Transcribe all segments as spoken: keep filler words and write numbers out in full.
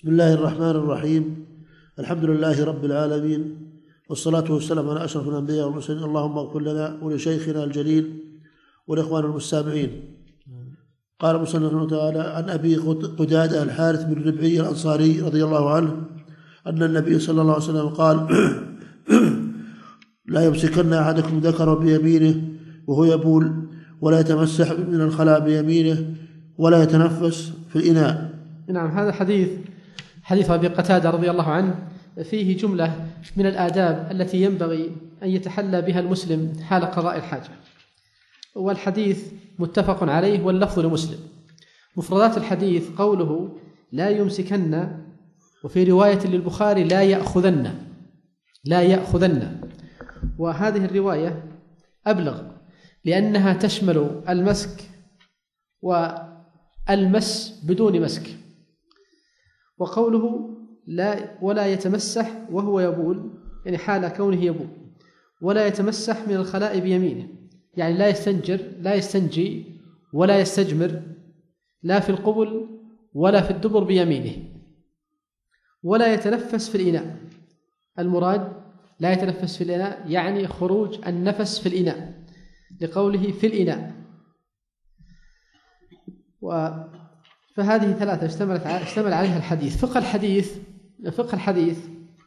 بسم الله الرحمن الرحيم. الحمد لله رب العالمين، والصلاة والسلام على أشرف الأنبياء والمرسلين. اللهم اغفر لنا ولشيخنا الجليل والإخوان المستمعين. قال المصنف رحمه الله تعالى: عن أبي قتادة الحارث بن ربعي الأنصاري رضي الله عنه أن النبي صلى الله عليه وسلم قال: لا يمسكن أحدكم ذكره بيمينه وهو يبول، ولا يتمسح من الخلاء بيمينه، ولا يتنفس في الإناء. نعم، هذا حديث حديث أبي قتادة رضي الله عنه فيه جملة من الآداب التي ينبغي أن يتحلى بها المسلم حال قضاء الحاجة، والحديث متفق عليه واللفظ لمسلم. مفردات الحديث قوله لا يمسكن، وفي رواية للبخاري لا يأخذن لا يأخذن وهذه الرواية أبلغ لأنها تشمل المسك والمس بدون مسك. وقوله لا ولا يتمسح وهو يبول، يعني حال كونه يبول، ولا يتمسح من الخلاء بيمينه، يعني لا يستنجر لا يستنجي ولا يستجمر لا في القبل ولا في الدبر بيمينه، ولا يتنفس في الإناء. المراد لا يتنفس في الإناء يعني خروج النفس في الإناء، لقوله في الإناء. و فهذه ثلاثة اشتملت اشتمل عليها الحديث. فقه الحديث فقه الحديث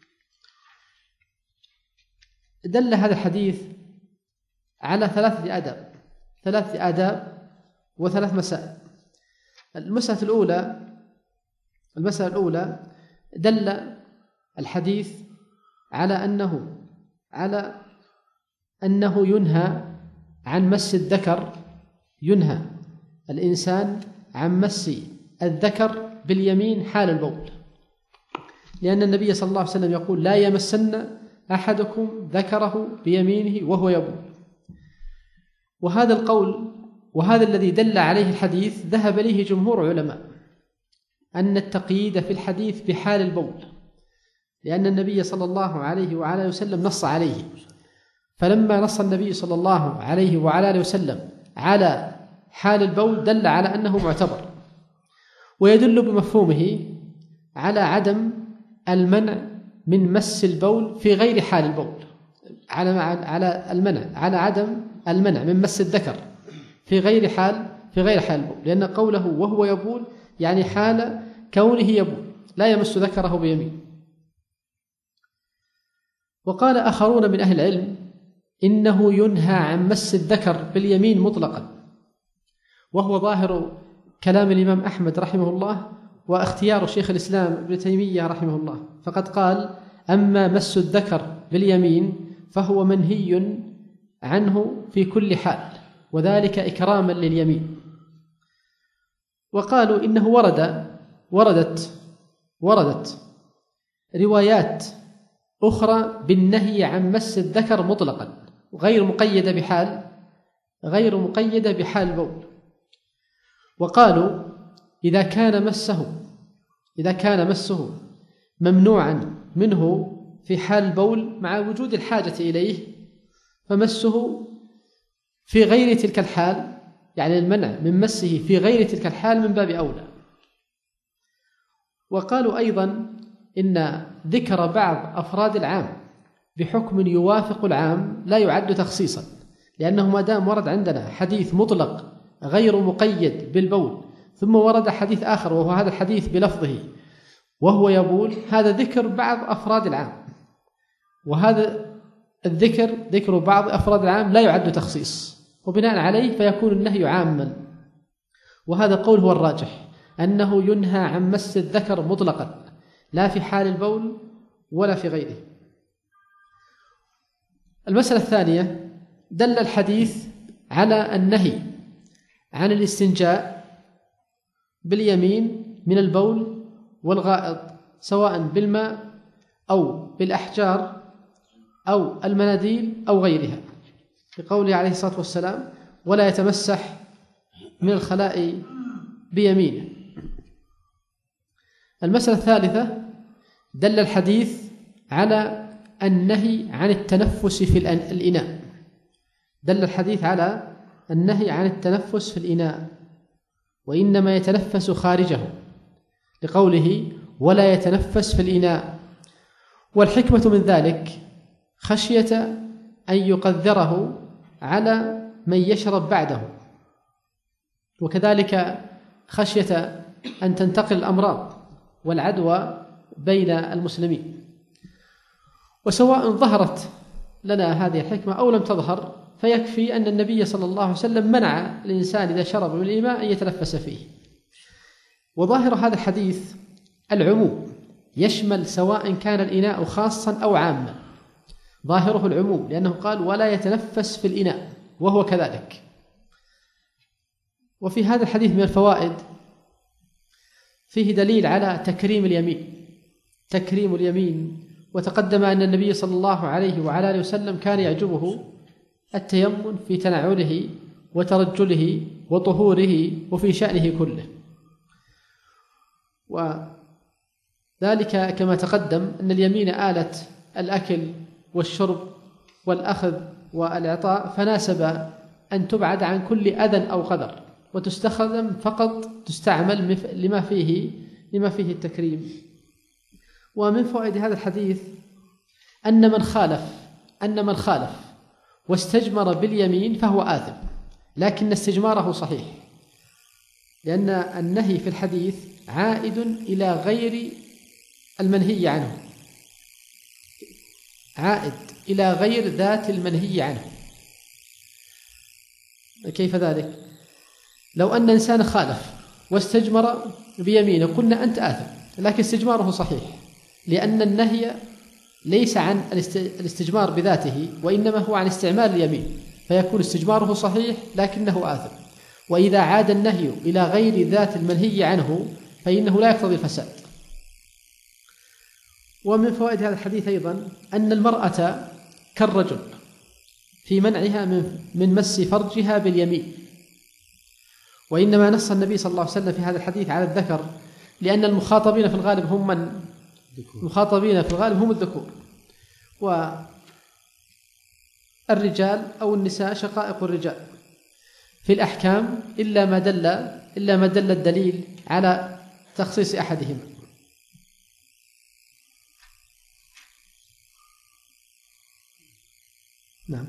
دل هذا الحديث على ثلاثة آداب ثلاثة آداب وثلاث مسائل. المسألة الأولى المسألة الأولى دل الحديث على أنه على أنه ينهى عن مس الذكر ينهى الإنسان عن مس الذكر باليمين حال البول، لأن النبي صلى الله عليه وسلم يقول: لا يمسن أحدكم ذكره بيمينه وهو يبول. وهذا القول وهذا الذي دل عليه الحديث ذهب إليه جمهور علماء، أن التقييد في الحديث بحال البول، لأن النبي صلى الله عليه وعلى آله وسلم نص عليه. فلما نص النبي صلى الله عليه وعلى آله وسلم على حال البول دل على أنه معتبر، ويدل بمفهومه على عدم المنع من مس البول في غير حال البول، على على المنع على عدم المنع من مس الذكر في غير حال في غير حال البول، لأن قوله وهو يبول يعني حال كونه يبول لا يمس ذكره بيمين. وقال آخرون من أهل العلم إنه ينهى عن مس الذكر باليمين مطلقا، وهو ظاهر كلام الإمام أحمد رحمه الله واختيار شيخ الإسلام ابن تيمية رحمه الله، فقد قال: أما مس الذكر باليمين فهو منهي عنه في كل حال، وذلك إكراما لليمين. وقالوا إنه ورد وردت وردت روايات أخرى بالنهي عن مس الذكر مطلقا غير مقيدة بحال غير مقيدة بحال البول. وقالوا إذا كان مسه إذا كان مسه ممنوعا منه في حال البول مع وجود الحاجة إليه، فمسه في غير تلك الحال، يعني المنع من مسه في غير تلك الحال من باب أولى. وقالوا أيضا إن ذكر بعض أفراد العام بحكم يوافق العام لا يعد تخصيصا، لأنه ما دام ورد عندنا حديث مطلق غير مقيد بالبول ثم ورد حديث آخر وهو هذا الحديث بلفظه وهو يبول، هذا ذكر بعض أفراد العام، وهذا الذكر ذكر بعض أفراد العام لا يعد تخصيص، وبناء عليه فيكون النهي عاما. وهذا قول هو الراجح، أنه ينهى عن مس الذكر مطلقا لا في حال البول ولا في غيره. المسألة الثانية دل الحديث على النهي عن الاستنجاء باليمين من البول والغائط، سواء بالماء أو بالأحجار أو المناديل أو غيرها، بقوله عليه الصلاة والسلام: ولا يتمسح من الخلاء بيمينه. المسألة الثالثة دل الحديث على النهي عن التنفس في الإناء دل الحديث على النهي عن التنفس في الإناء، وإنما يتنفس خارجه، لقوله: ولا يتنفس في الإناء. والحكمة من ذلك خشية أن يقذره على من يشرب بعده، وكذلك خشية أن تنتقل الأمراض والعدوى بين المسلمين. وسواء ظهرت لنا هذه الحكمة أو لم تظهر، فيكفي أن النبي صلى الله عليه وسلم منع الإنسان إذا شرب من الإناء أن يتنفس فيه. وظاهر هذا الحديث العموم، يشمل سواء كان الإناء خاصا أو عاما، ظاهره العموم، لأنه قال ولا يتنفس في الإناء، وهو كذلك. وفي هذا الحديث من الفوائد فيه دليل على تكريم اليمين، تكريم اليمين. وتقدم أن النبي صلى الله عليه وعلى آله وسلم كان يعجبه التيمم في تنعله وترجله وطهوره وفي شأنه كله. وذلك كما تقدم أن اليمين آلة الأكل والشرب والأخذ والإعطاء، فناسب أن تبعد عن كل أذى أو قدر، وتستخدم فقط تستعمل لما فيه لما فيه التكريم. ومن فوائد هذا الحديث أن من خالف أن من خالف واستجمر باليمين فهو آثم، لكن استجماره صحيح، لأن النهي في الحديث عائد إلى غير المنهي عنه، عائد إلى غير ذات المنهي عنه. كيف ذلك؟ لو أن إنسان خالف واستجمر بيمينه قلنا أنت آثم، لكن استجماره صحيح، لأن النهي ليس عن الاستجمار بذاته، وإنما هو عن استعمال اليمين، فيكون استجماره صحيح لكنه آثم. وإذا عاد النهي إلى غير ذات المنهي عنه فإنه لا يقتضي الفساد. ومن فوائد هذا الحديث أيضا أن المرأة كالرجل في منعها من من مس فرجها باليمين، وإنما نص النبي صلى الله عليه وسلم في هذا الحديث على الذكر، لأن المخاطبين في الغالب هم من المخاطبين في الغالب هم الذكور، والرجال أو النساء شقائق الرجال في الأحكام، إلا ما دل إلا ما دل الدليل على تخصيص أحدهما. نعم.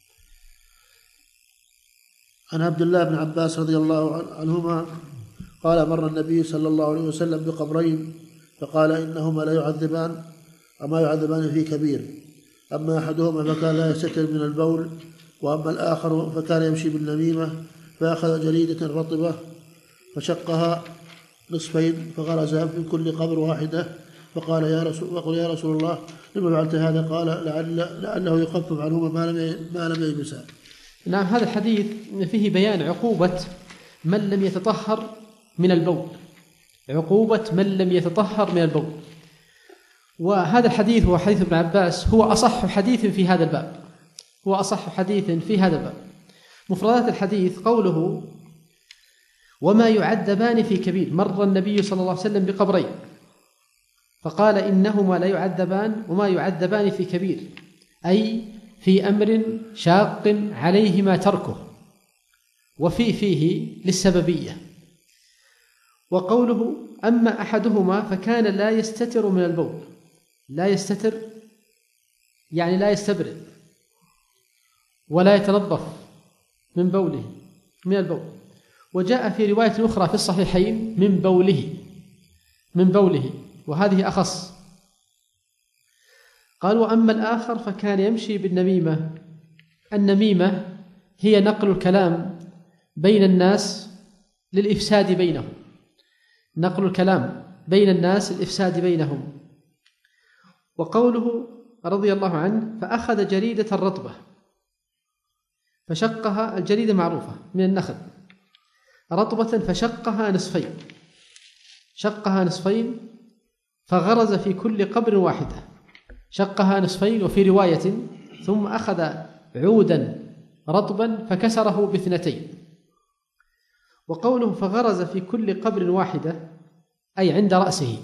عن عبد الله بن عباس رضي الله عنهما قال مر النبي صلى الله عليه وسلم بقبرين فقال إنهما لا يعذبان وما يعذبان في كبير، أما أحدهما فكان لا يستتر من البول، وأما الآخر فكان يمشي بالنميمة، فأخذ جريدة رطبة فشقها نصفين فغرزها في كل قبر واحدة، فقال يا رسول وقل يا رسول الله لما فعلت هذا؟ قال لعل لعله يخفف عنهما ما لم ما لم يلبسا. نعم. هذا الحديث فيه بيان عقوبة من لم يتطهر من البول، عقوبة من لم يتطهر من البول. وهذا الحديث هو حديث ابن عباس، هو أصح حديث في هذا الباب، هو أصح حديث في هذا الباب. مفردات الحديث قوله وما يعذبان في كبير، مر النبي صلى الله عليه وسلم بقبرين فقال إنهما لا يعذبان وما يعذبان في كبير، أي في أمر شاق عليهما تركه، وفي فيه للسببية. وقوله أما أحدهما فكان لا يستتر من البول، لا يستتر يعني لا يستبرد ولا يتنظف من بوله من البول. وجاء في رواية أخرى في الصحيحين من بوله من بوله وهذه أخص. قال وأما الآخر فكان يمشي بالنميمة. النميمة هي نقل الكلام بين الناس للإفساد بينهم، نقل الكلام بين الناس للإفساد بينهم. وقوله رضي الله عنه فأخذ جريدة الرطبة فشقها، الجريدة معروفة من النخل، رطبة فشقها نصفين، شقها نصفين فغرز في كل قبر واحدة، شقها نصفين. وفي رواية ثم أخذ عودا رطبا فكسره باثنتين. وقوله فغرز في كل قبر واحدة أي عند رأسه.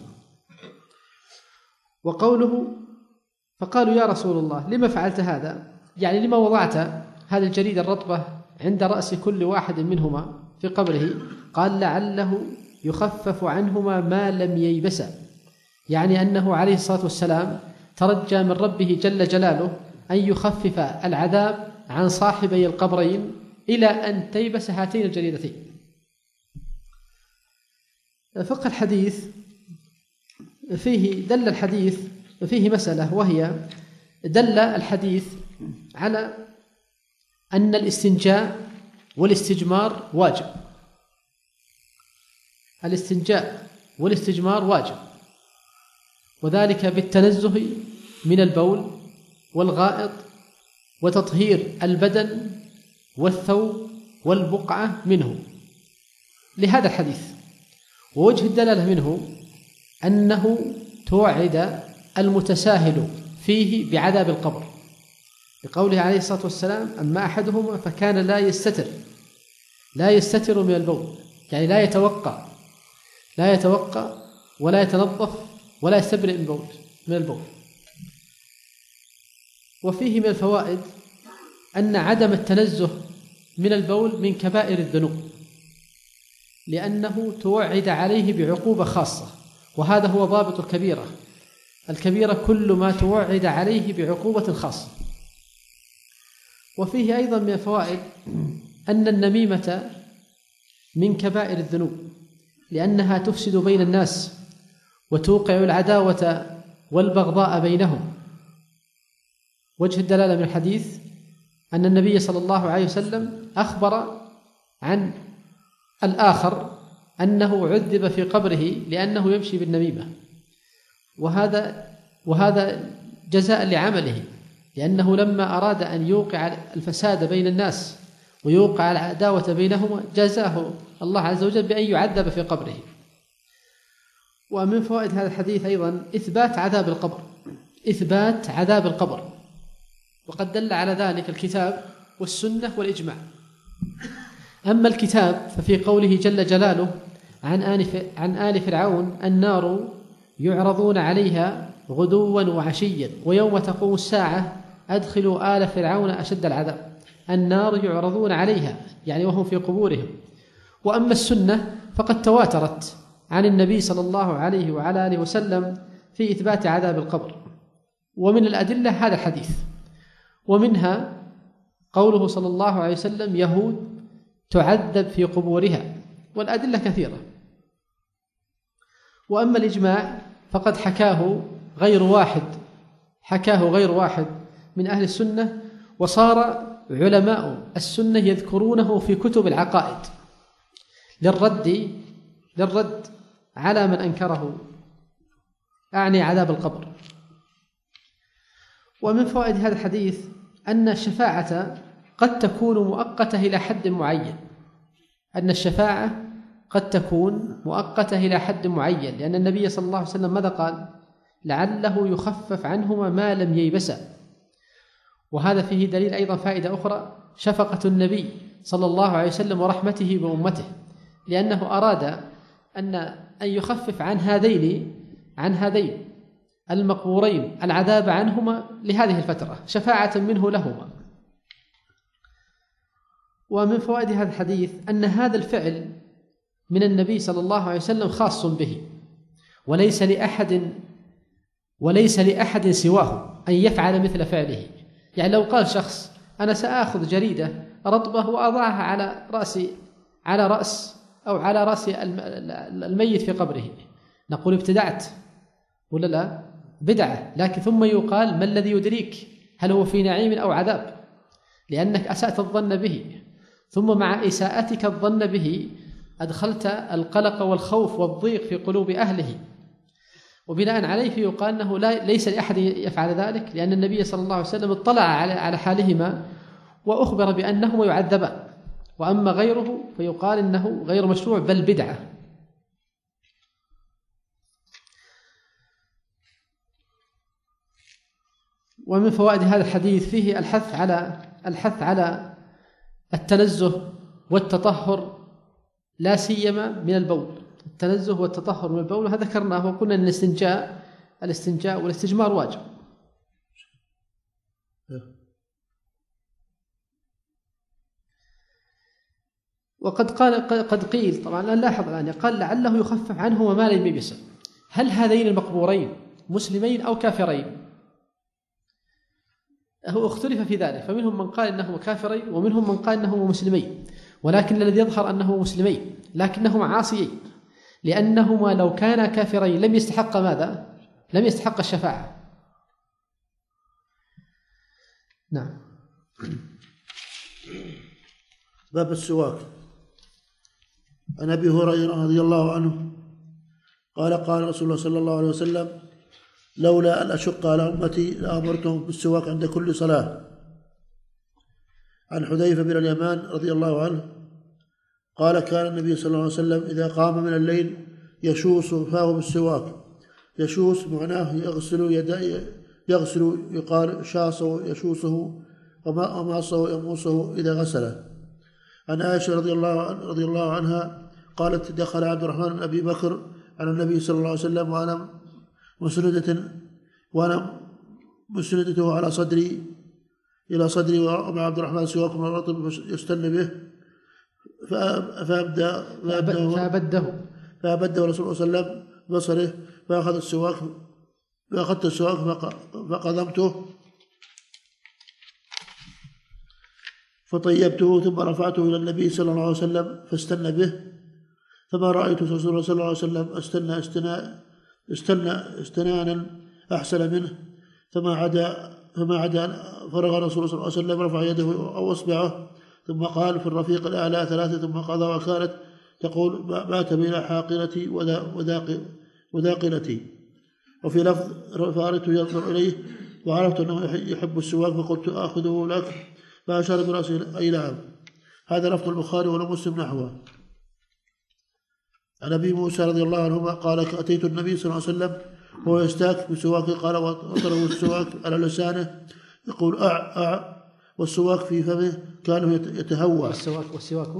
وقوله فقالوا يا رسول الله لما فعلت هذا، يعني لما وضعت هذه الجريدة الرطبة عند رأس كل واحد منهما في قبره؟ قال لعله يخفف عنهما ما لم ييبسا، يعني أنه عليه الصلاة والسلام ترجى من ربه جل جلاله أن يخفف العذاب عن صاحبي القبرين إلى أن تيبس هاتين الجريدتين. فقه الحديث فيه دل الحديث فيه مسألة، وهي دل الحديث على أن الاستنجاء والاستجمار واجب. الاستنجاء والاستجمار واجب، وذلك بالتنزه من البول والغائط وتطهير البدن والثوب والبقعة منه لهذا الحديث. ووجه الدلالة منه أنه توعد المتساهل فيه بعذاب القبر، بقوله عليه الصلاة والسلام: أما أحدهما فكان لا يستتر لا يستتر من البول، يعني لا يتوقع لا يتوقع ولا يتنظف ولا يستبرئ من البول من البول. وفيه من الفوائد أن عدم التنزه من البول من كبائر الذنوب، لأنه توعد عليه بعقوبة خاصة، وهذا هو ضابط الكبيرة. الكبيرة كل ما توعد عليه بعقوبة خاصة. وفيه أيضا من الفوائد أن النميمة من كبائر الذنوب، لأنها تفسد بين الناس وتوقع العداوة والبغضاء بينهم. وجه الدلالة من الحديث أن النبي صلى الله عليه وسلم أخبر عن الآخر أنه عذب في قبره لأنه يمشي بالنميمة، وهذا وهذا جزاء لعمله، لأنه لما أراد أن يوقع الفساد بين الناس ويوقع العداوة بينهما جزاه الله عز وجل بأن يعذب في قبره. ومن فوائد هذا الحديث أيضا إثبات عذاب القبر إثبات عذاب القبر وقد دل على ذلك الكتاب والسنة والإجماع. أما الكتاب ففي قوله جل جلاله عن آل عن آل فرعون: النار يعرضون عليها غدوا وعشيا ويوم تقوم الساعة أدخلوا آل فرعون أشد العذاب. النار يعرضون عليها يعني وهم في قبورهم. وأما السنة فقد تواترت عن النبي صلى الله عليه وعلى آله وسلم في إثبات عذاب القبر، ومن الأدلة هذا الحديث، ومنها قوله صلى الله عليه وسلم: يهود تعذب في قبورها، والأدلة كثيرة. وأما الإجماع فقد حكاه غير واحد حكاه غير واحد من أهل السنة، وصار علماء السنة يذكرونه في كتب العقائد للرد للرد على من أنكره، أعني عذاب القبر. ومن فوائد هذا الحديث أن الشفاعة قد تكون مؤقتة إلى حد معين أن الشفاعة قد تكون مؤقتة إلى حد معين لأن النبي صلى الله عليه وسلم ماذا قال؟ لعله يخفف عنهما ما لم ييبسا. وهذا فيه دليل أيضا فائدة أخرى: شفقة النبي صلى الله عليه وسلم ورحمته بأمته، لأنه أراد أن أن يخفف عن هذين عن هذين المقبورين العذاب عنهما لهذه الفترة شفاعة منه لهما. ومن فوائد هذا الحديث أن هذا الفعل من النبي صلى الله عليه وسلم خاص به، وليس لأحد وليس لأحد سواه أن يفعل مثل فعله. يعني لو قال شخص: أنا سآخذ جريدة رطبة وأضعها على رأسي على رأس أو على رأس الميت في قبره، نقول ابتدعت ولا لا؟ بدعة. لكن ثم يقال: ما الذي يدريك هل هو في نعيم أو عذاب؟ لأنك أسأت الظن به، ثم مع إساءتك الظن به أدخلت القلق والخوف والضيق في قلوب أهله، وبناء عليه يقال أنه لا ليس لأحد يفعل ذلك، لأن النبي صلى الله عليه وسلم اطلع على على حالهما وأخبر بأنهما يعذبان. وأما غيره فيقال إنه غير مشروع بل بدعة. ومن فوائد هذا الحديث فيه الحث على الحث على التنزه والتطهر، لا سيما من البول. التنزه والتطهر من البول هذا ذكرناه وقلنا ان الاستنجاء الاستنجاء والاستجمار واجب. وقد قال قد قيل طبعا لا نلاحظ الآن قال لعله يخفف عنه وما لم يبس. هل هذين المقبورين مسلمين أو كافرين؟ هو اختلف في ذلك، فمنهم من قال إنهما كافرين ومنهم من قال إنهما مسلمين، ولكن الذي يظهر أنه مسلمين لكنهما عاصيين، لأنهما لو كانا كافرين لم يستحق ماذا؟ لم يستحق الشفاعة. نعم. باب السواك. عن أبي هريرة رضي الله عنه قال قال رسول الله صلى الله عليه وسلم: لولا أن أشق على أمتي لأمرتهم بالسواك عند كل صلاة. عن حذيفة بن اليمان رضي الله عنه قال: كان النبي صلى الله عليه وسلم إذا قام من الليل يشوص فاه بالسواك. يشوص معناه يغسل يديه، يغسل يقال شاصه يشوصه وماصه يموصه إذا غسله. عن عائشة رضي الله رضي الله عنها قالت: دخل عبد الرحمن بن أبي بكر على النبي صلى الله عليه وسلم وأنا مسندة وأنا مسندته على صدري إلى صدري ومع عبد الرحمن سواك من الرطب يستن به، فأبدأ فأبده فأبده رسول الله صلى الله عليه وسلم بصره، فأخذ السواك فأخذت السواك فقضمته فطيبته ثم رفعته إلى النبي صلى الله عليه وسلم فاستنى به، فما رأيت رسول الله صلى الله عليه وسلم استنى استناء استنى استنانا أحسن منه، فما عدا فما عدا فرغ الرسول صلى الله عليه وسلم رفع يده أو أصبعه ثم قال: في الرفيق الأعلى ثلاثة ثم قضى، وكانت تقول: مات بين حاقنتي وذاقنتي. وفي لفظ: فأردت ينظر إليه وعرفت أنه يحب السواك فقلت: آخذه لك، فأشار برأسه أي نعم. هذا لفظ البخاري ولمسلم نحوه. عن أبي موسى رضي الله عنهما قال: أتيت النبي صلى الله عليه وسلم وهو يستاك بسواك، قال وضربه السواك على لسانه يقول أع أع، والسواك في فمه كانه يتهوى. والسواك والسواك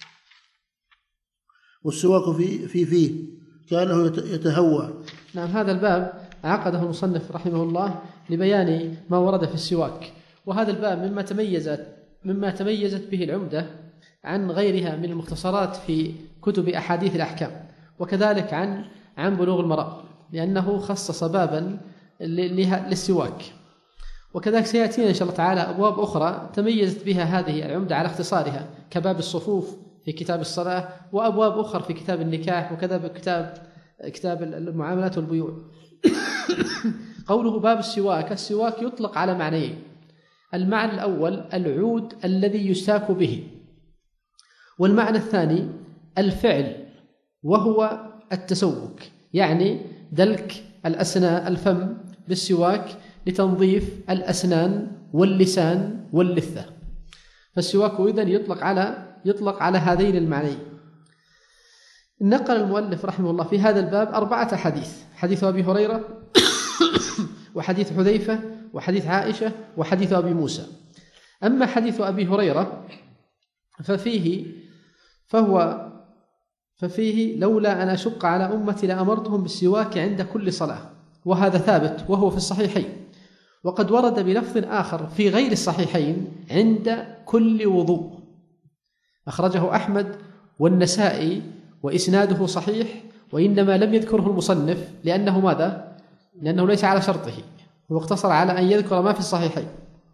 والسواك في في فيه كانه يتهوى. نعم. هذا الباب عقده المصنف رحمه الله لبيان ما ورد في السواك، وهذا الباب مما تميزت مما تميزت به العمدة عن غيرها من المختصرات في كتب أحاديث الأحكام، وكذلك عن عن بلوغ المرام، لأنه خصص بابا للسواك. وكذلك سيأتينا إن شاء الله تعالى أبواب أخرى تميزت بها هذه العمدة على اختصارها، كباب الصفوف في كتاب الصلاة، وأبواب أخرى في كتاب النكاح، وكذا بكتاب كتاب المعاملات والبيوع. قوله باب السواك، السواك يطلق على معنيين: المعنى الأول العود الذي يساك به، والمعنى الثاني الفعل وهو التسوك، يعني دلك الأسنان الفم بالسواك لتنظيف الأسنان واللسان واللثة. فالسواك إذن يطلق على يطلق على هذين المعنيين. نقل المؤلف رحمه الله في هذا الباب أربعة حديث: حديث أبي هريرة وحديث حذيفة وحديث عائشة وحديث أبي موسى. أما حديث أبي هريرة ففيه فهو ففيه لولا أن أشق على أمتي لأمرتهم بالسواك عند كل صلاة، وهذا ثابت وهو في الصحيحين. وقد ورد بلفظ آخر في غير الصحيحين عند كل وضوء، أخرجه أحمد والنسائي وإسناده صحيح، وإنما لم يذكره المصنف لأنه ماذا؟ لأنه ليس على شرطه، هو اقتصر على أن يذكر ما في الصحيحين.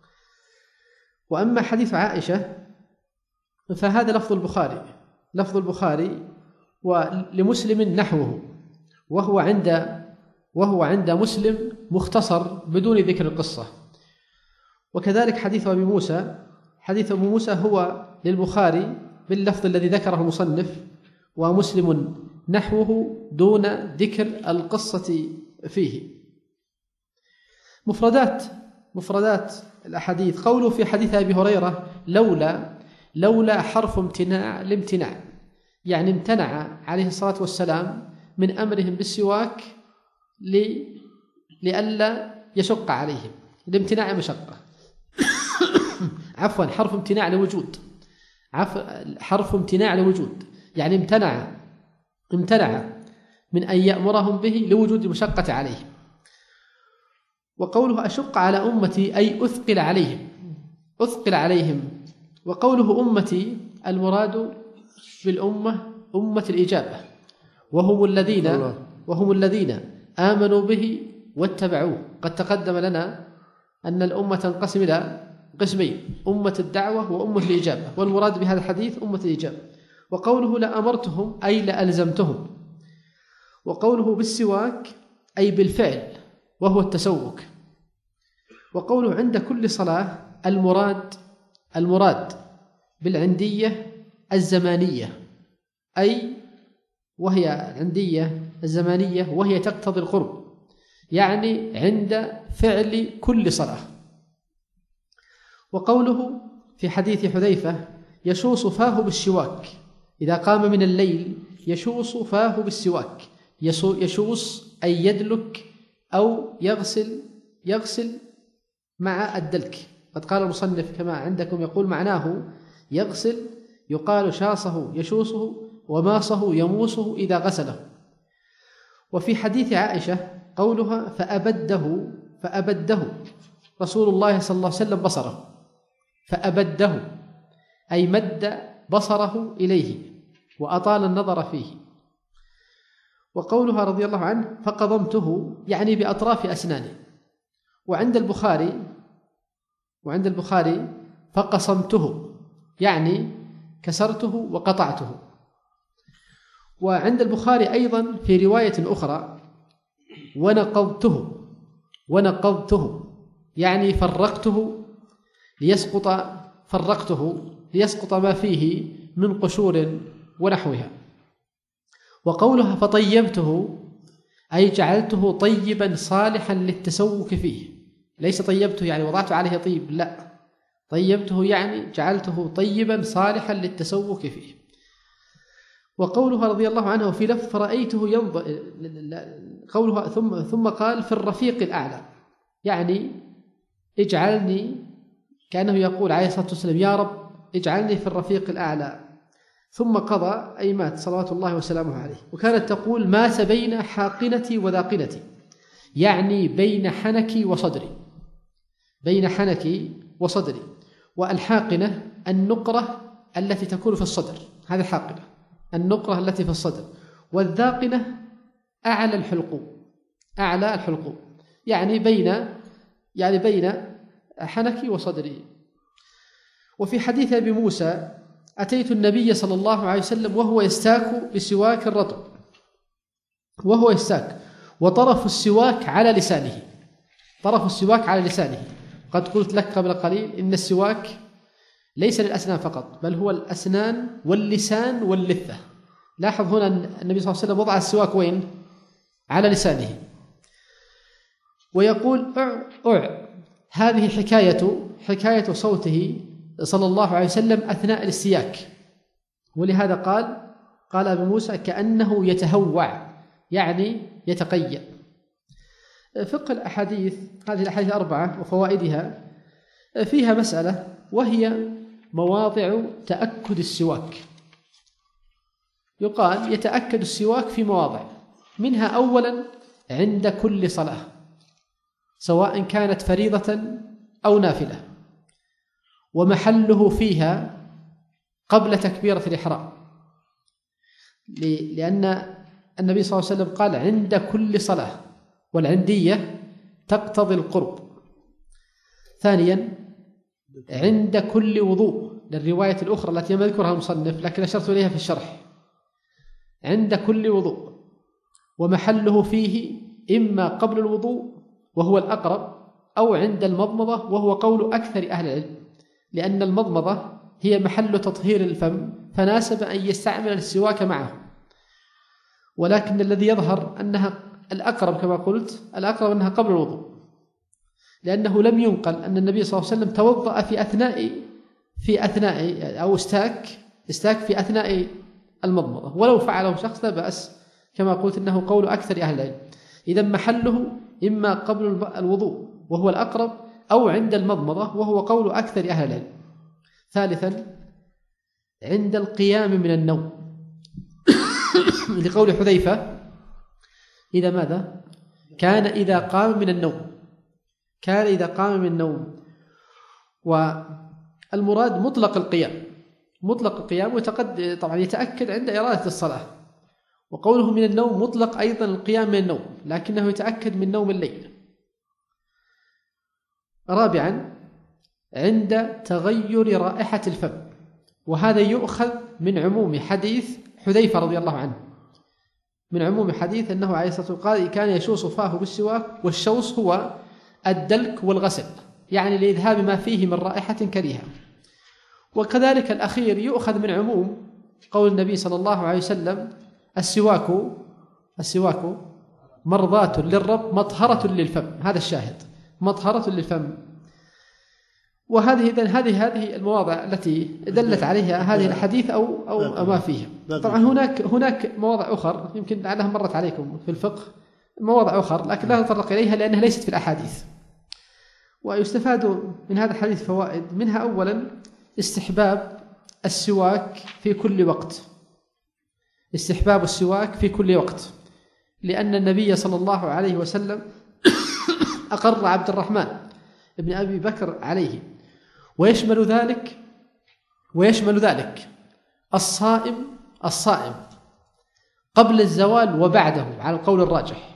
وأما حديث عائشة فهذا لفظ البخاري لفظ البخاري ولمسلم نحوه، وهو عند وهو عند مسلم مختصر بدون ذكر القصة. وكذلك حديث أبي موسى حديث أبي موسى هو للبخاري باللفظ الذي ذكره المصنف، ومسلم نحوه دون ذكر القصة فيه. مفردات مفردات الأحاديث: قوله في حديث أبي هريرة لولا لولا حرف امتناع الامتناع، يعني امتنع عليه الصلاة والسلام من أمرهم بالسواك لئلا يشق عليهم، لامتناع مشقة. عفوا حرف امتناع لوجود عف... حرف امتناع لوجود، يعني امتنع امتنع من أن يأمرهم به لوجود المشقة عليهم. وقوله أشق على أمتي أي أثقل عليهم أثقل عليهم وقوله أمتي المراد بالأمة أمة الإجابة، وهم الذين وهم الذين آمنوا به واتبعوه. قد تقدم لنا أن الأمة تنقسم إلى قسمين: أمة الدعوة وأمة الإجابة، والمراد بهذا الحديث أمة الإجابة. وقوله لأمرتهم أي لألزمتهم، وقوله بالسواك أي بالفعل وهو التسوك. وقوله عند كل صلاة المراد المراد بالعندية الزمانية، أي وهي العندية الزمانية وهي تقتضي القرب، يعني عند فعل كل صلاة. وقوله في حديث حذيفة يشوص فاه بالسواك، إذا قام من الليل يشوص فاه بالسواك. يشوص أي يدلك أو يغسل يغسل مع الدلك. قد قال المصنف كما عندكم يقول معناه يغسل، يقال شاصه يشوصه وماصه يموسه إذا غسله. وفي حديث عائشة قولها فأبده فأبده رسول الله صلى الله عليه وسلم بصره، فأبده أي مد بصره إليه وأطال النظر فيه. وقولها رضي الله عنه فقضمته يعني بأطراف أسنانه. وعند البخاري وعند البخاري فقصمته يعني كسرته وقطعته. وعند البخاري أيضا في رواية أخرى ونقضته ونقضته يعني فرقته ليسقط فرقته ليسقط ما فيه من قشور ونحوها. وقولها فطيبته أي جعلته طيبا صالحا للتسوك فيه، ليس طيبته يعني وضعت عليه طيب، لا، طيبته يعني جعلته طيبا صالحا للتسوك فيه. وقولها رضي الله عنه في لفظ فرأيته ينظر، قولها ثم ثم قال في الرفيق الأعلى، يعني اجعلني، كأنه يقول عليه الصلاة والسلام يا رب اجعلني في الرفيق الأعلى. ثم قضى أي مات صلوات الله وسلامه عليه. وكانت تقول مات بين حاقنتي وذاقنتي، يعني بين حنكي وصدري، بين حنكي وصدري. والحاقنة النقرة التي تكون في الصدر، هذه الحاقنة النقرة التي في الصدر. والذاقنة أعلى الحلقوم، أعلى الحلقوم يعني بين يعني بين حنكي وصدري. وفي حديث أبي موسى أتيت النبي صلى الله عليه وسلم وهو يستاك بسواك رطب، وهو يستاك وطرف السواك على لسانه، طرف السواك على لسانه. قد قلت لك قبل قليل إن السواك ليس للأسنان فقط، بل هو الأسنان واللسان واللثة. لاحظ هنا أن النبي صلى الله عليه وسلم وضع السواك وين؟ على لسانه. ويقول أع أع هذه حكاية حكاية صوته صلى الله عليه وسلم أثناء الاستياك. ولهذا قال قال أبو موسى كأنه يتهوع يعني يتقيأ. فقه الأحاديث، هذه الأحاديث الأربعة وفوائدها، فيها مسألة وهي مواضع تأكد السواك. يقال يتأكد السواك في مواضع، منها أولا عند كل صلاة سواء كانت فريضة أو نافلة، ومحله فيها قبل تكبيرة الإحرام، لأن النبي صلى الله عليه وسلم قال عند كل صلاة، والعندية تقتضي القرب. ثانيا عند كل وضوء، للرواية الأخرى التي لم يذكرها المصنف لكن أشرت إليها في الشرح، عند كل وضوء، ومحله فيه إما قبل الوضوء وهو الأقرب، أو عند المضمضة وهو قول أكثر أهل العلم، لأن المضمضة هي محل تطهير الفم فناسب أن يستعمل السواك معه. ولكن الذي يظهر أنها الأقرب كما قلت، الأقرب أنها قبل الوضوء، لأنه لم ينقل أن النبي صلى الله عليه وسلم توضأ في أثناء في أثناء أو استاك استاك في أثناء المضمضة، ولو فعله شخص لا بأس، كما قلت إنه قول أكثر أهل العلم. إذا محله إما قبل الوضوء وهو الأقرب، أو عند المضمضة وهو قول أكثر أهل العلم. ثالثا عند القيام من النوم لقول حذيفة إذا ماذا؟ كان إذا قام من النوم كان إذا قام من النوم. والمراد مطلق القيام، مطلق القيام، وتقد طبعا يتأكد عند إرادة الصلاة. وقوله من النوم مطلق أيضا القيام من النوم، لكنه يتأكد من نوم الليل. رابعا عند تغير رائحة الفم، وهذا يؤخذ من عموم حديث حذيفة رضي الله عنه، من عموم حديث أنه عليه الصلاة والسلام كان يشوص فاه بالسواك، والشوص هو الدلك والغسل، يعني لإذهاب ما فيه من رائحة كريهة. وكذلك الأخير يؤخذ من عموم قول النبي صلى الله عليه وسلم السواك السواك مرضاة للرب مطهرة للفم، هذا الشاهد، مطهرة للفم. وهذه إذن هذه هذه المواضع التي دلت عليها هذه الحديث أو أو ما فيها. طبعا هناك هناك مواضع أخرى يمكن لعلها مرت عليكم في الفقه، مواضع أخرى لكن لا نتطرق إليها لأنها ليست في الأحاديث. ويستفاد من هذا الحديث فوائد، منها أولا استحباب السواك في كل وقت، استحباب السواك في كل وقت، لأن النبي صلى الله عليه وسلم أقر عبد الرحمن ابن أبي بكر عليه، ويشمل ذلك ويشمل ذلك الصائم الصائم قبل الزوال وبعده على القول الراجح،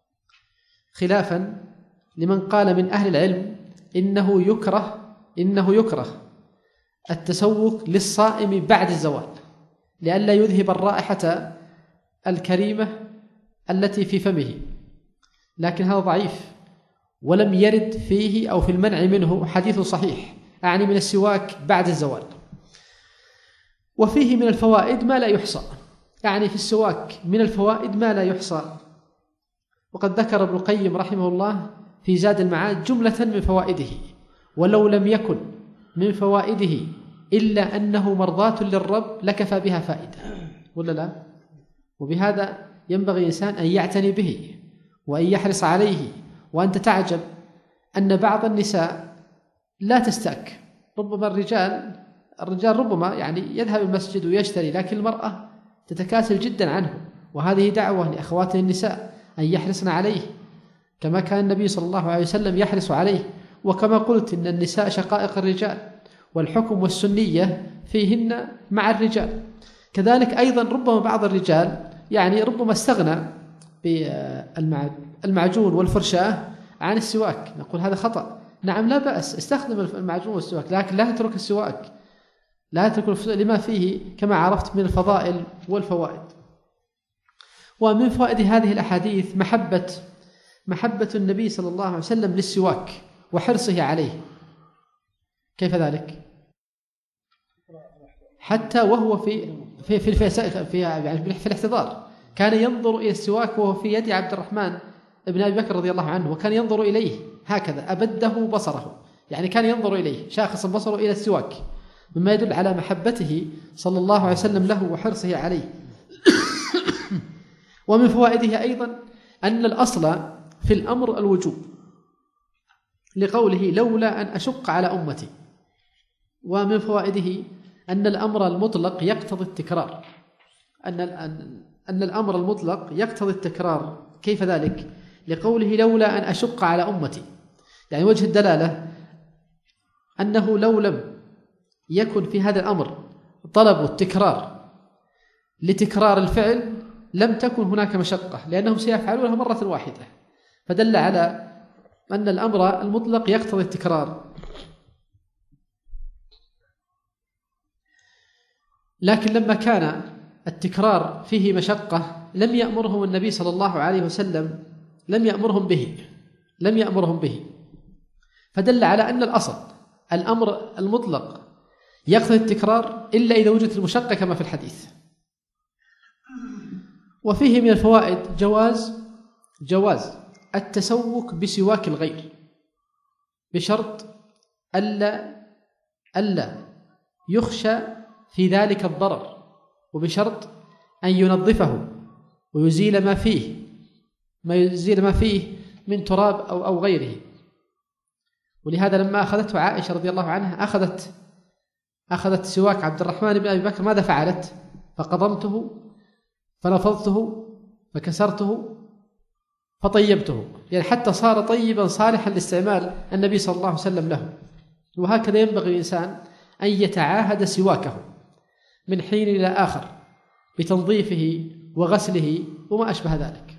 خلافا لمن قال من أهل العلم إنه يكره إنه يكره التسوق للصائم بعد الزوال لئلا يذهب الرائحة الكريمة التي في فمه، لكن هذا ضعيف ولم يرد فيه أو في المنع منه حديث صحيح، أعني من السواك بعد الزوال. وفيه من الفوائد ما لا يحصى، يعني في السواك من الفوائد ما لا يحصى. وقد ذكر ابن القيم رحمه الله في زاد المعاد جملة من فوائده، ولو لم يكن من فوائده إلا أنه مرضاة للرب لكفى بها فائدة، ولا لا؟ وبهذا ينبغي الإنسان أن يعتني به وأن يحرص عليه. وأنت تعجب أن بعض النساء لا تستأك، ربما الرجال الرجال ربما يعني يذهب المسجد ويشتري، لكن المرأة تتكاسل جدا عنه، وهذه دعوة لأخواتنا النساء أن يحرصن عليه كما كان النبي صلى الله عليه وسلم يحرص عليه. وكما قلت إن النساء شقائق الرجال، والحكم والسنية فيهن مع الرجال. كذلك أيضا ربما بعض الرجال يعني ربما استغنى بالمعجون والفرشاة عن السواك، نقول هذا خطأ. نعم لا بأس، استخدم المعجون والسواك، لكن لا تترك السواك، لا تترك لما فيه كما عرفت من الفضائل والفوائد. ومن فوائد هذه الأحاديث محبة محبة النبي صلى الله عليه وسلم للسواك وحرصه عليه. كيف ذلك؟ حتى وهو في في في في, في, يعني في الاحتضار كان ينظر إلى السواك وهو في يد عبد الرحمن ابن أبي بكر رضي الله عنه، وكان ينظر إليه هكذا، أبده بصره، يعني كان ينظر إليه شاخص بصره إلى السواك، مما يدل على محبته صلى الله عليه وسلم له وحرصه عليه. ومن فوائده أيضا أن الأصل في الأمر الوجوب، لقوله لولا أن أشق على أمتي. ومن فوائده أن الأمر المطلق يقتضي التكرار، أن أن الأمر المطلق يقتضي التكرار. كيف ذلك؟ لقوله لولا أن أشق على أمتي، يعني وجه الدلالة أنه لو لم يكن في هذا الأمر طلب التكرار لتكرار الفعل لم تكن هناك مشقة، لأنهم سيفعلونها مرة واحدة، فدل على أن الأمر المطلق يقتضي التكرار. لكن لما كان التكرار فيه مشقة لم يأمرهم النبي صلى الله عليه وسلم لم يأمرهم به لم يأمرهم به فدل على أن الأصل الأمر المطلق يقتضي التكرار إلا إذا وجدت المشقة كما في الحديث. وفيه من الفوائد جواز جواز التسوك بسواك الغير بشرط ألا ألا يخشى في ذلك الضرر، وبشرط أن ينظفه ويزيل ما فيه ما يزيل ما فيه من تراب أو أو غيره. ولهذا لما أخذته عائشة رضي الله عنها أخذت أخذت سواك عبد الرحمن بن أبي بكر، ماذا فعلت؟ فقضمته فنفضته فكسرته فطيبته، يعني حتى صار طيبا صالحا لاستعمال النبي صلى الله عليه وسلم له. وهكذا ينبغي الإنسان أن يتعاهد سواكه من حين إلى آخر بتنظيفه وغسله وما أشبه ذلك.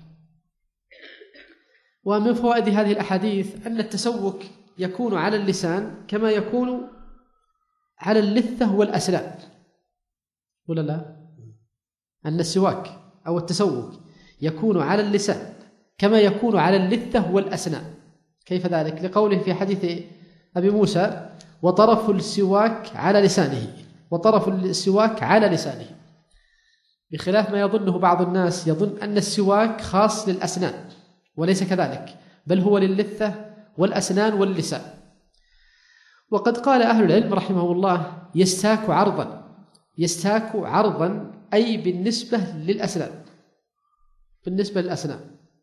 ومن فوائد هذه الأحاديث أن التسوك يكون على اللسان كما يكون على اللثة والأسنان، ولا لا؟ أن السواك أو التسوك يكون على اللسان كما يكون على اللثة والأسنان. كيف ذلك؟ لقوله في حديث أبي موسى: وطرف السواك على لسانه، وطرف السواك على لسانه، بخلاف ما يظنه بعض الناس، يظن أن السواك خاص للأسنان، وليس كذلك، بل هو للثة والأسنان واللسان. وقد قال أهل العلم رحمه الله: يستاك عرضا، يستاك عرضا أي بالنسبة للأسنان، بالنسبة للأسنان.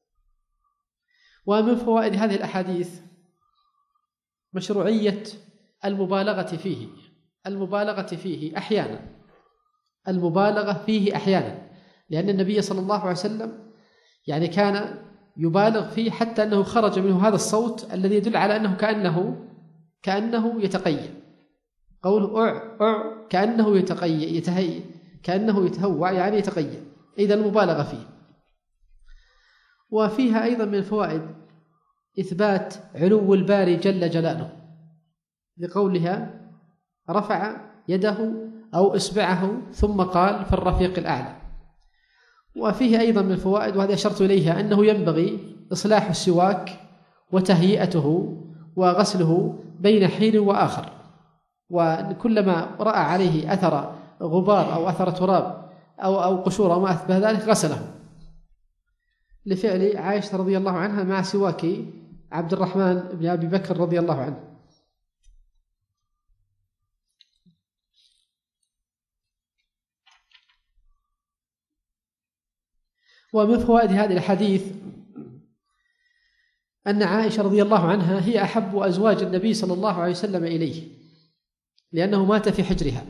ومن فوائد هذه الأحاديث مشروعية المبالغة فيه، المبالغة فيه أحيانا، المبالغة فيه أحيانا، لأن النبي صلى الله عليه وسلم يعني كان يبالغ فيه حتى أنه خرج منه هذا الصوت الذي يدل على أنه كأنه كأنه يتقيأ. قوله أع أع كأنه يتقيأ، يتهيأ، كأنه يتهوع يعني يتقيأ، إذا المبالغة فيه. وفيها أيضا من الفوائد إثبات علو الباري جل جلاله، لقولها: رفع يده أو إصبعه ثم قال: في الرفيق الأعلى. وفيه أيضا من الفوائد، وهذا أشرت إليها، أنه ينبغي إصلاح السواك وتهيئته وغسله بين حين وآخر، وكلما رأى عليه أثر غبار أو أثر تراب أو أو قشور أو ما أشبه ذلك غسله، لفعل عائشة رضي الله عنها مع سواك عبد الرحمن بن أبي بكر رضي الله عنه. ومن فوائد هذه الحديث أن عائشة رضي الله عنها هي أحب أزواج النبي صلى الله عليه وسلم إليه، لأنه مات في حجرها.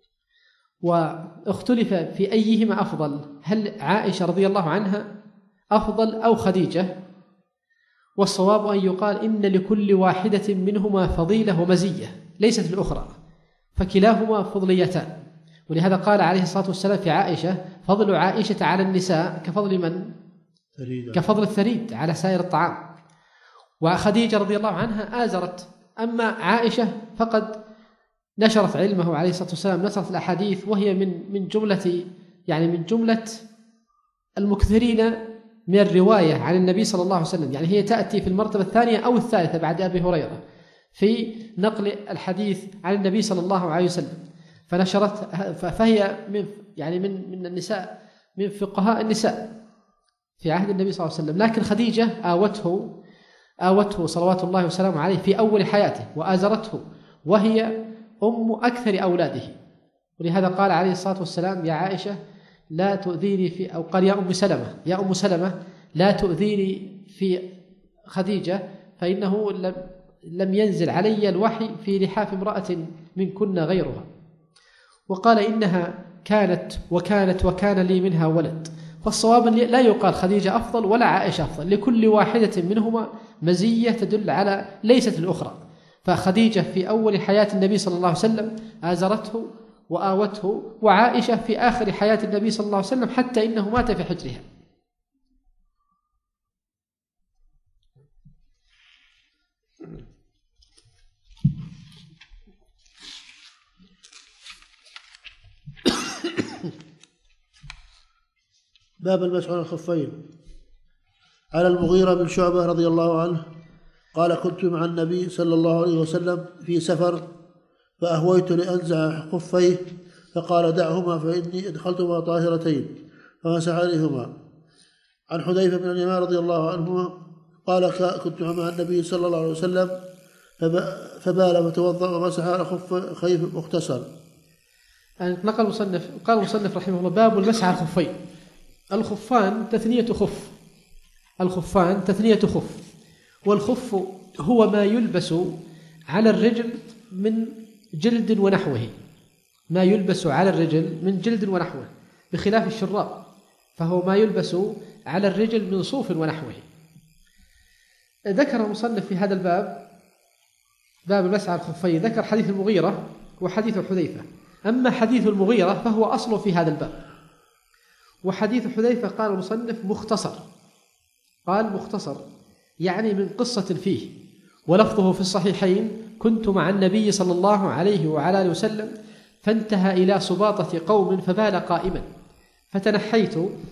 واختلف في أيهما أفضل، هل عائشة رضي الله عنها أفضل أو خديجة؟ والصواب أن يقال إن لكل واحدة منهما فضيلة ومزية ليست الأخرى، فكلاهما فضليتان. ولهذا قال عليه الصلاة والسلام في عائشة: فضل عائشة على النساء كفضل من؟ ثريدة. كفضل الثريد على سائر الطعام. وخديجة رضي الله عنها آزرت، أما عائشة فقد نشرت علمه عليه الصلاة والسلام، نشرت الأحاديث، وهي من من جملة يعني من جملة المكثرين من الرواية عن النبي صلى الله عليه وسلم، يعني هي تأتي في المرتبة الثانية أو الثالثة بعد أبي هريرة في نقل الحديث عن النبي صلى الله عليه وسلم، فنشرت، فهي من يعني من من النساء، من فقهاء النساء في عهد النبي صلى الله عليه وسلم. لكن خديجة آوته آوته صلوات الله وسلامه عليه في أول حياته وآزرته، وهي أم أكثر أولاده. ولهذا قال عليه الصلاة والسلام: يا عائشة لا تؤذيني في، أو قال: يا أم سلمة يا أم سلمة لا تؤذيني في خديجة، فإنه لم لم ينزل علي الوحي في لحاف امرأة منكن غيرها. وقال: إنها كانت وكانت وكان لي منها ولد. فالصواب لا يقال خديجة أفضل ولا عائشة أفضل، لكل واحدة منهما مزية تدل على ليست الأخرى. فخديجة في أول حياة النبي صلى الله عليه وسلم آزرته وآوته، وعائشة في آخر حياة النبي صلى الله عليه وسلم حتى إنه مات في حجرها. باب المسح على الخفين. على المغيرة بن شعبة رضي الله عنه قال: كنت مع النبي صلى الله عليه وسلم في سفر فأهويت لأنزع خفيه فقال: دعهما فإني أدخلتهما طاهرتين، فمسح عليهما. عن حذيفة بن اليمان رضي الله عنهما قال: كنت مع النبي صلى الله عليه وسلم فبال فتوضأ ومسح على خفيه مختصر. نقل المصنف، قال المصنف رحمه الله: باب المسح على الخفين. الخفان تثنية خف، الخفان تثنية خف، والخف هو ما يلبس على الرجل من جلد ونحوه، ما يلبس على الرجل من جلد ونحوه، بخلاف الشراب فهو ما يلبس على الرجل من صوف ونحوه. ذكر المصنف في هذا الباب، باب المسح على الخفين، ذكر حديث المغيرة وحديث حذيفة. أما حديث المغيرة فهو أصل في هذا الباب، وحديث حذيفة قال المصنف مختصر، قال مختصر يعني من قصة فيه، ولفظه في الصحيحين: كنت مع النبي صلى الله عليه وعلى آله وسلم فانتهى إلى سباطة قوم فبال قائما فتنحيت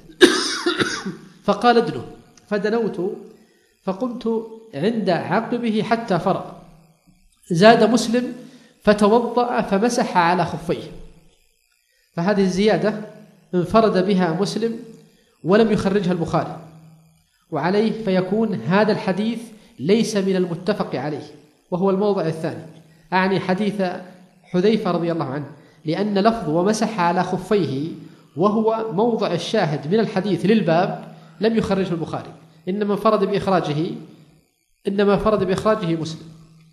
فقال ادنه فدنوت فقمت عند عقبه حتى فرغ. زاد مسلم: فتوضأ فمسح على خفيه. فهذه الزيادة انفرد بها مسلم ولم يخرجها البخاري، وعليه فيكون هذا الحديث ليس من المتفق عليه، وهو الموضع الثاني، أعني حديث حذيفة رضي الله عنه، لأن لفظ ومسح على خفيه وهو موضع الشاهد من الحديث للباب لم يخرجه البخاري، إنما فرد بإخراجه إنما فرد بإخراجه مسلم.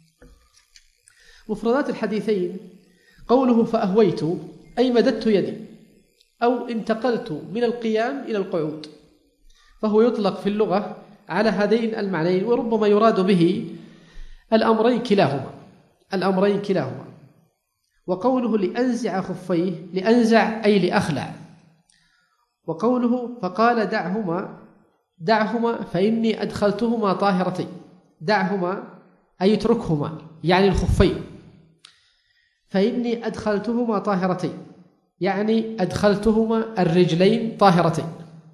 مفردات الحديثين: قوله فأهويت أي مددت يدي أو انتقلت من القيام إلى القعود، فهو يطلق في اللغة على هذين المعنيين، وربما يراد به الأمرين كلاهما الأمرين كلاهما وقوله لأنزع خفيه، لأنزع أي لأخلع. وقوله فقال دعهما دعهما فإني أدخلتهما طاهرتين، دعهما أي اتركهما يعني الخفين، فإني أدخلتهما طاهرتين يعني أدخلتهما الرجلين طاهرتين.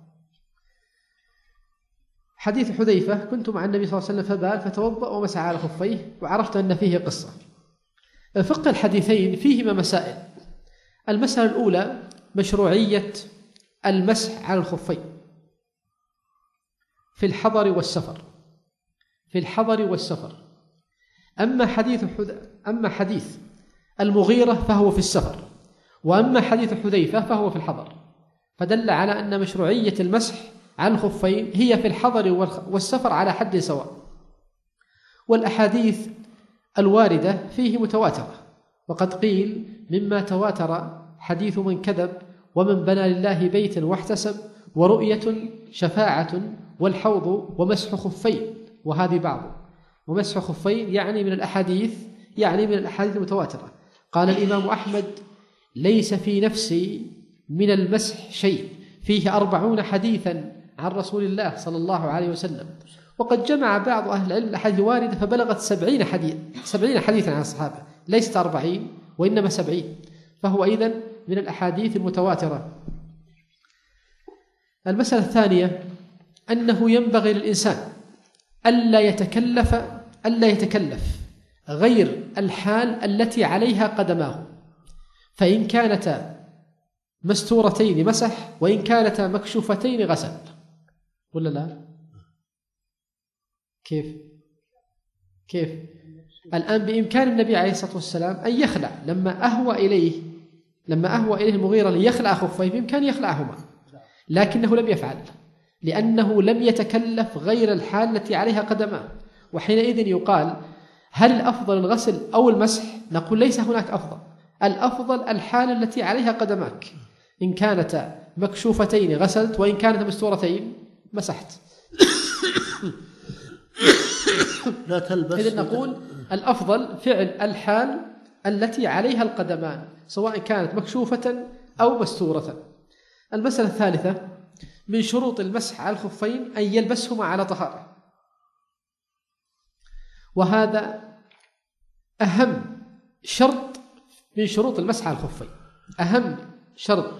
حديث حذيفة: كنت مع النبي صلى الله عليه وسلم فبال فتوضأ ومسح على خفيه، وعرفت أن فيه قصة. فقه الحديثين فيهما مسائل. المسألة الأولى مشروعية المسح على الخفين في الحضر والسفر في الحضر والسفر أما حديث حذ... أما حديث المغيرة فهو في السفر، وأما حديث حذيفة فهو في الحضر، فدل على أن مشروعية المسح على الخفين هي في الحضر والسفر على حد سواء. والأحاديث الواردة فيه متواترة، وقد قيل مما تواتر حديث من كذب ومن بنى لله بيتا واحتسب ورؤية شفاعة والحوض ومسح خفين، وهذه بعض. ومسح خفين يعني من الأحاديث يعني من الأحاديث المتواترة. قال الإمام أحمد: ليس في نفسي من المسح شيء، فيه أربعون حديثا عن رسول الله صلى الله عليه وسلم. وقد جمع بعض أهل العلم الأحاديث الواردة فبلغت سبعين حديث سبعين حديثا عن الصحابة، ليست أربعين وإنما سبعين، فهو أيضا من الأحاديث المتواترة. المسألة الثانية أنه ينبغي للإنسان ألا يتكلف ألا يتكلف غير الحال التي عليها قدماه، فإن كانتا مستورتين مسح، وإن كانتا مكشوفتين غسل، ولا لا؟ كيف كيف الآن بإمكان النبي عليه الصلاة والسلام أن يخلع، لما أهوى إليه لما أهوى إليه المغيرة ليخلع خفيه بإمكان يخلعهما، لكنه لم يفعل لأنه لم يتكلف غير الحال التي عليها قدماه. وحينئذ يقال: هل الأفضل الغسل أو المسح؟ نقول ليس هناك أفضل، الأفضل الحال التي عليها قدماك، إن كانت مكشوفتين غسلت، وإن كانت مستورتين مسحت. لا تلبس. إذن نقول الأفضل فعل الحال التي عليها القدمان، سواء كانت مكشوفة أو مستورة. المسألة الثالثة: من شروط المسح على الخفين أن يلبسهما على طهارة، وهذا أهم شرط من شروط المسح على الخفين. أهم شرط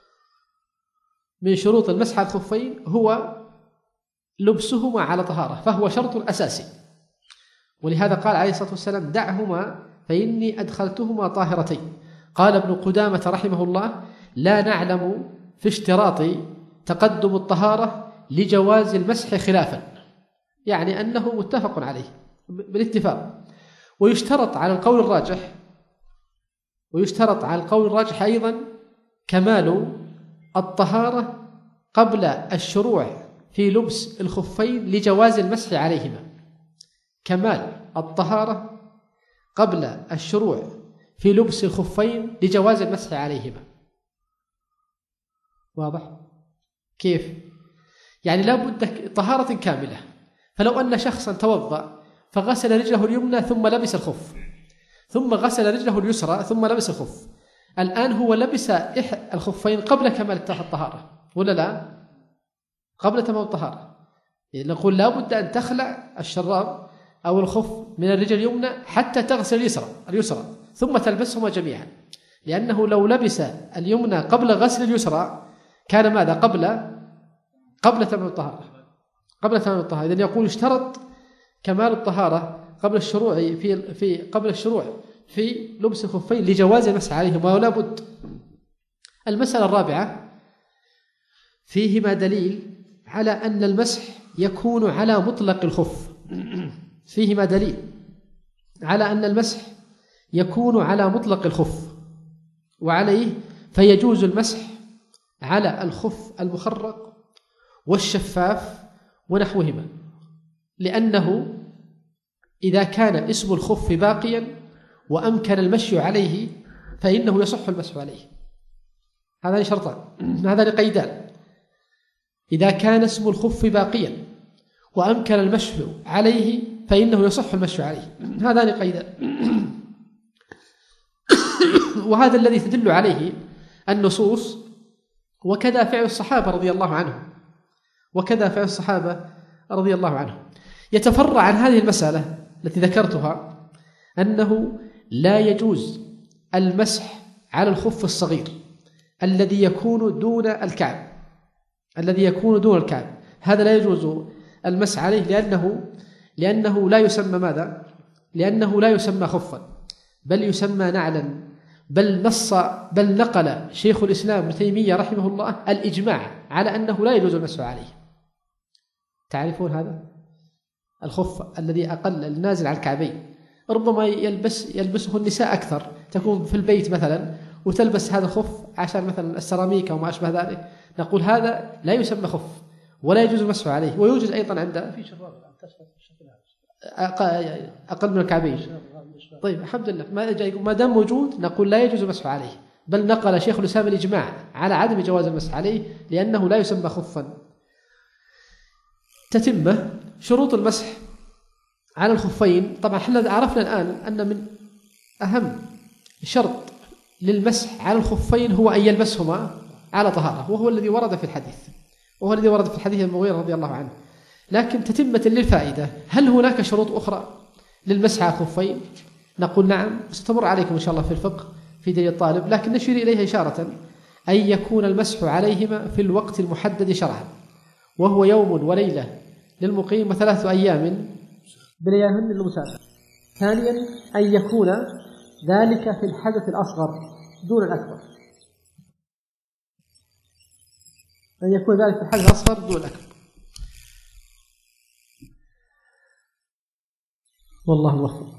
من شروط المسح على الخفين هو لبسهما على طهارة، فهو شرط أساسي. ولهذا قال عليه الصلاة والسلام: دعهما فإني أدخلتهما طاهرتين. قال ابن قدامة رحمه الله: لا نعلم في اشتراط تقدم الطهارة لجواز المسح خلافا، يعني أنه متفق عليه بالاتفاق. ويشترط على القول الراجح ويشترط على القول الراجح أيضا كمال الطهارة قبل الشروع في لبس الخفين لجواز المسح عليهما، كمال الطهارة قبل الشروع في لبس الخفين لجواز المسح عليهما. واضح؟ كيف؟ يعني لا بد طهارة كاملة. فلو أن شخصا توضأ فغسل رجله اليمنى ثم لبس الخف، ثم غسل رجله اليسرى ثم لبس الخف، الآن هو لبس الخفين قبل كمال الطهارة، ولا لا؟ قبل تمام الطهارة. نقول لا بد أن تخلع الشراب أو الخف من الرجل اليمنى حتى تغسل اليسرى اليسرى ثم تلبسهما جميعا، لأنه لو لبس اليمنى قبل غسل اليسرى كان ماذا؟ قبل قبل تمام الطهارة قبل تمام الطهارة. إذن يقول اشترط كمال الطهارة قبل الشروع في في قبل الشروع في لبس الخفين لجواز المسح عليهما ولا بد. المسألة الرابعة فيهما دليل على أن المسح يكون على مطلق الخف. فيهما دليل على أن المسح يكون على مطلق الخف، وعليه فيجوز المسح على الخف المخرق والشفاف ونحوهما، لأنه إذا كان اسم الخف باقيا وأمكن المشي عليه فإنه يصح المسح عليه. هذان شرطان، هذان قيدان: إذا كان اسم الخف باقيا وأمكن المشي عليه فإنه يصح المشي عليه، هذان قيدان. وهذا الذي تدل عليه النصوص، وكذا فعل الصحابة رضي الله عنهم وكذا فعل الصحابة رضي الله عنهم. يتفرع عن هذه المسألة التي ذكرتها أنه لا يجوز المسح على الخف الصغير الذي يكون دون الكعب الذي يكون دون الكعب هذا لا يجوز المسح عليه، لأنه لأنه لا يسمى ماذا؟ لأنه لا يسمى خفا بل يسمى نعلا. بل نص بل نقل شيخ الإسلام ابن تيمية رحمه الله الإجماع على أنه لا يجوز المسح عليه. تعرفون هذا؟ الخف الذي أقل النازل على الكعبين ربما يلبس يلبسه النساء أكثر، تكون في البيت مثلا وتلبس هذا الخف عشان مثلا السيراميك أو ما أشبه ذلك، نقول هذا لا يسمى خف ولا يجوز المسح عليه. ويوجد أيضا عند في شراب أقل من الكعبين. طيب الحمد لله، ما ما دام موجود نقول لا يجوز المسح عليه، بل نقل شيخ الإسلام الإجماع على عدم جواز المسح عليه لأنه لا يسمى خفا. تتمة شروط المسح على الخفين. طبعا احنا عرفنا الآن أن من أهم شرط للمسح على الخفين هو أن يلبسهما على طهارة، وهو الذي ورد في الحديث وهو الذي ورد في الحديث المغيرة رضي الله عنه. لكن تتمة للفائدة، هل هناك شروط أخرى للمسح على الخفين؟ نقول نعم، ستمر عليكم إن شاء الله في الفقه في دليل الطالب، لكن نشير إليها إشارة: أن يكون المسح عليهما في الوقت المحدد شرعا، وهو يوم وليلة للمقيم وثلاثة أيام بلياليهن للمسافر. ثانيا أن يكون ذلك في الحدث الأصغر دون الأكبر أن يكون ذلك في الحدث الأصغر دون الأكبر. والله موفق.